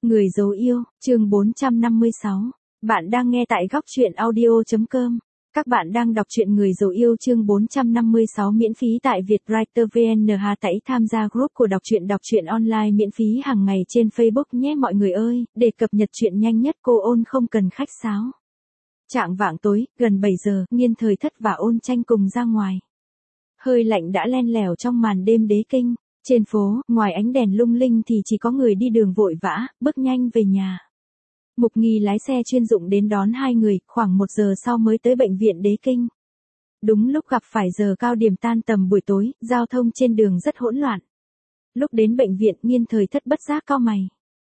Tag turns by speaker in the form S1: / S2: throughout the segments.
S1: Người dấu yêu, chương 456. Bạn đang nghe tại góc truyện audio.com. Các bạn đang đọc truyện Người dấu yêu chương 456 miễn phí tại Vietwriter VN. Hãy tham gia group của đọc truyện online miễn phí hàng ngày trên Facebook nhé mọi người ơi, để cập nhật truyện nhanh nhất. Cô Ôn không cần khách sáo. Chạng vạng tối, gần 7 giờ, Nghiên Thời Thất và Ôn Tranh cùng ra ngoài. Hơi lạnh đã len lẻo trong màn đêm đế kinh. Trên phố, ngoài ánh đèn lung linh thì chỉ có người đi đường vội vã, bước nhanh về nhà. Mục Nghi lái xe chuyên dụng đến đón hai người, khoảng 1 giờ sau mới tới bệnh viện đế kinh. Đúng lúc gặp phải giờ cao điểm tan tầm buổi tối, giao thông trên đường rất hỗn loạn. Lúc đến bệnh viện, Nghiên Thời Thất bất giác cau mày.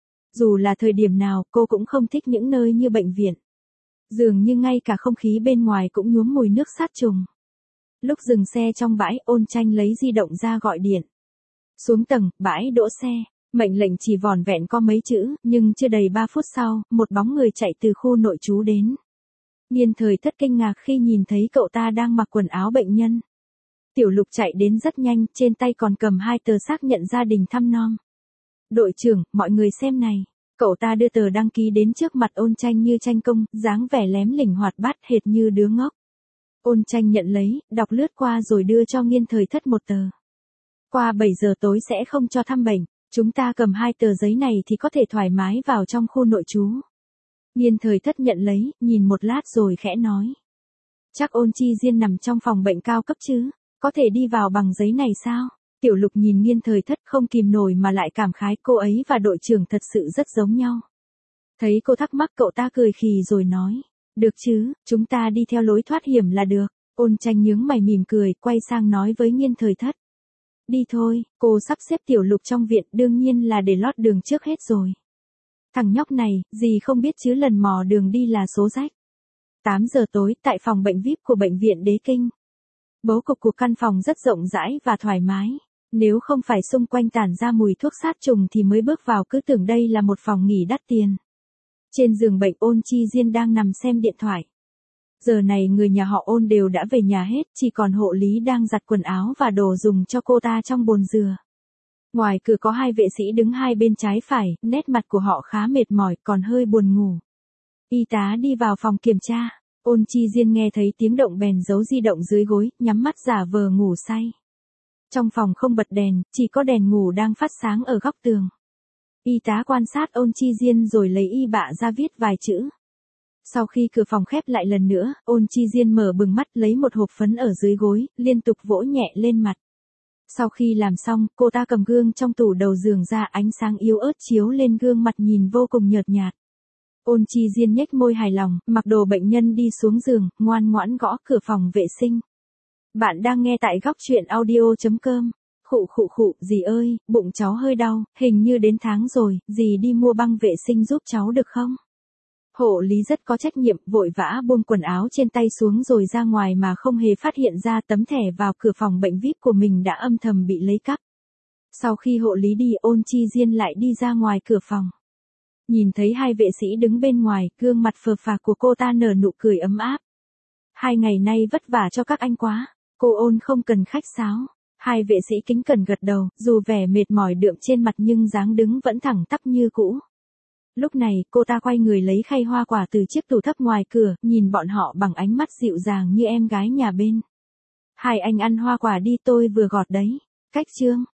S1: Dù là thời điểm nào, cô cũng không thích những nơi như bệnh viện. Dường như ngay cả không khí bên ngoài cũng nhuốm mùi nước sát trùng. Lúc dừng xe trong bãi, Ôn Tranh lấy di động ra gọi điện. Xuống tầng, bãi đỗ xe, mệnh lệnh chỉ vỏn vẹn có mấy chữ, nhưng chưa đầy 3 phút sau, một bóng người chạy từ khu nội trú đến. Nghiên Thời Thất kinh ngạc khi nhìn thấy cậu ta đang mặc quần áo bệnh nhân. Tiểu Lục chạy đến rất nhanh, trên tay còn cầm 2 tờ xác nhận gia đình thăm nom. Đội trưởng, mọi người xem này. Cậu ta đưa tờ đăng ký đến trước mặt Ôn Tranh như tranh công, dáng vẻ lém lỉnh hoạt bát hệt như đứa ngốc. Ôn Tranh nhận lấy, đọc lướt qua rồi đưa cho Nghiên Thời Thất một tờ. Qua 7 giờ tối sẽ không cho thăm bệnh, chúng ta cầm 2 tờ giấy này thì có thể thoải mái vào trong khu nội trú. Nghiên Thời Thất nhận lấy, nhìn một lát rồi khẽ nói. Chắc Ôn Chi Diên nằm trong phòng bệnh cao cấp chứ, có thể đi vào bằng giấy này sao? Tiểu Lục nhìn Nghiên Thời Thất không kìm nổi mà lại cảm khái cô ấy và đội trưởng thật sự rất giống nhau. Thấy cô thắc mắc cậu ta cười khì rồi nói. Được chứ, chúng ta đi theo lối thoát hiểm là được. Ôn Tranh nhướng mày mỉm cười, quay sang nói với Nghiên Thời Thất. Đi thôi, cô sắp xếp Tiểu Lục trong viện đương nhiên là để lót đường trước hết rồi. Thằng nhóc này, gì không biết chứ lần mò đường đi là số rách. 8 giờ tối, tại phòng bệnh VIP của bệnh viện đế kinh. Bố cục của căn phòng rất rộng rãi và thoải mái. Nếu không phải xung quanh tản ra mùi thuốc sát trùng thì mới bước vào cứ tưởng đây là một phòng nghỉ đắt tiền. Trên giường bệnh Ôn Chi Diên đang nằm xem điện thoại. Giờ này người nhà họ Ôn đều đã về nhà hết, chỉ còn hộ lý đang giặt quần áo và đồ dùng cho cô ta trong bồn dừa. Ngoài cửa có 2 vệ sĩ đứng hai bên trái phải, nét mặt của họ khá mệt mỏi, còn hơi buồn ngủ. Y tá đi vào phòng kiểm tra, Ôn Chi Diên nghe thấy tiếng động bèn giấu di động dưới gối, nhắm mắt giả vờ ngủ say. Trong phòng không bật đèn, chỉ có đèn ngủ đang phát sáng ở góc tường. Y tá quan sát Ôn Chi Diên rồi lấy y bạ ra viết vài chữ. Sau khi cửa phòng khép lại lần nữa, Ôn Chi Diên mở bừng mắt lấy một hộp phấn ở dưới gối, liên tục vỗ nhẹ lên mặt. Sau khi làm xong, cô ta cầm gương trong tủ đầu giường ra, ánh sáng yếu ớt chiếu lên gương mặt nhìn vô cùng nhợt nhạt. Ôn Chi Diên nhếch môi hài lòng, mặc đồ bệnh nhân đi xuống giường, ngoan ngoãn gõ cửa phòng vệ sinh. Bạn đang nghe tại góc truyện audio.com. Khụ, dì ơi, bụng cháu hơi đau, hình như đến tháng rồi, dì đi mua băng vệ sinh giúp cháu được không? Hộ lý rất có trách nhiệm, vội vã buông quần áo trên tay xuống rồi ra ngoài mà không hề phát hiện ra tấm thẻ vào cửa phòng bệnh VIP của mình đã âm thầm bị lấy cắp. Sau khi hộ lý đi, Ôn Chi Diên lại đi ra ngoài cửa phòng. Nhìn thấy 2 vệ sĩ đứng bên ngoài, gương mặt phờ phạc của cô ta nở nụ cười ấm áp. 2 ngày nay vất vả cho các anh quá, cô Ôn không cần khách sáo. 2 vệ sĩ kính cẩn gật đầu, dù vẻ mệt mỏi đượm trên mặt nhưng dáng đứng vẫn thẳng tắp như cũ. Lúc này, cô ta quay người lấy khay hoa quả từ chiếc tủ thấp ngoài cửa, nhìn bọn họ bằng ánh mắt dịu dàng như em gái nhà bên. 2 anh ăn hoa quả đi, tôi vừa gọt đấy. Cách chương.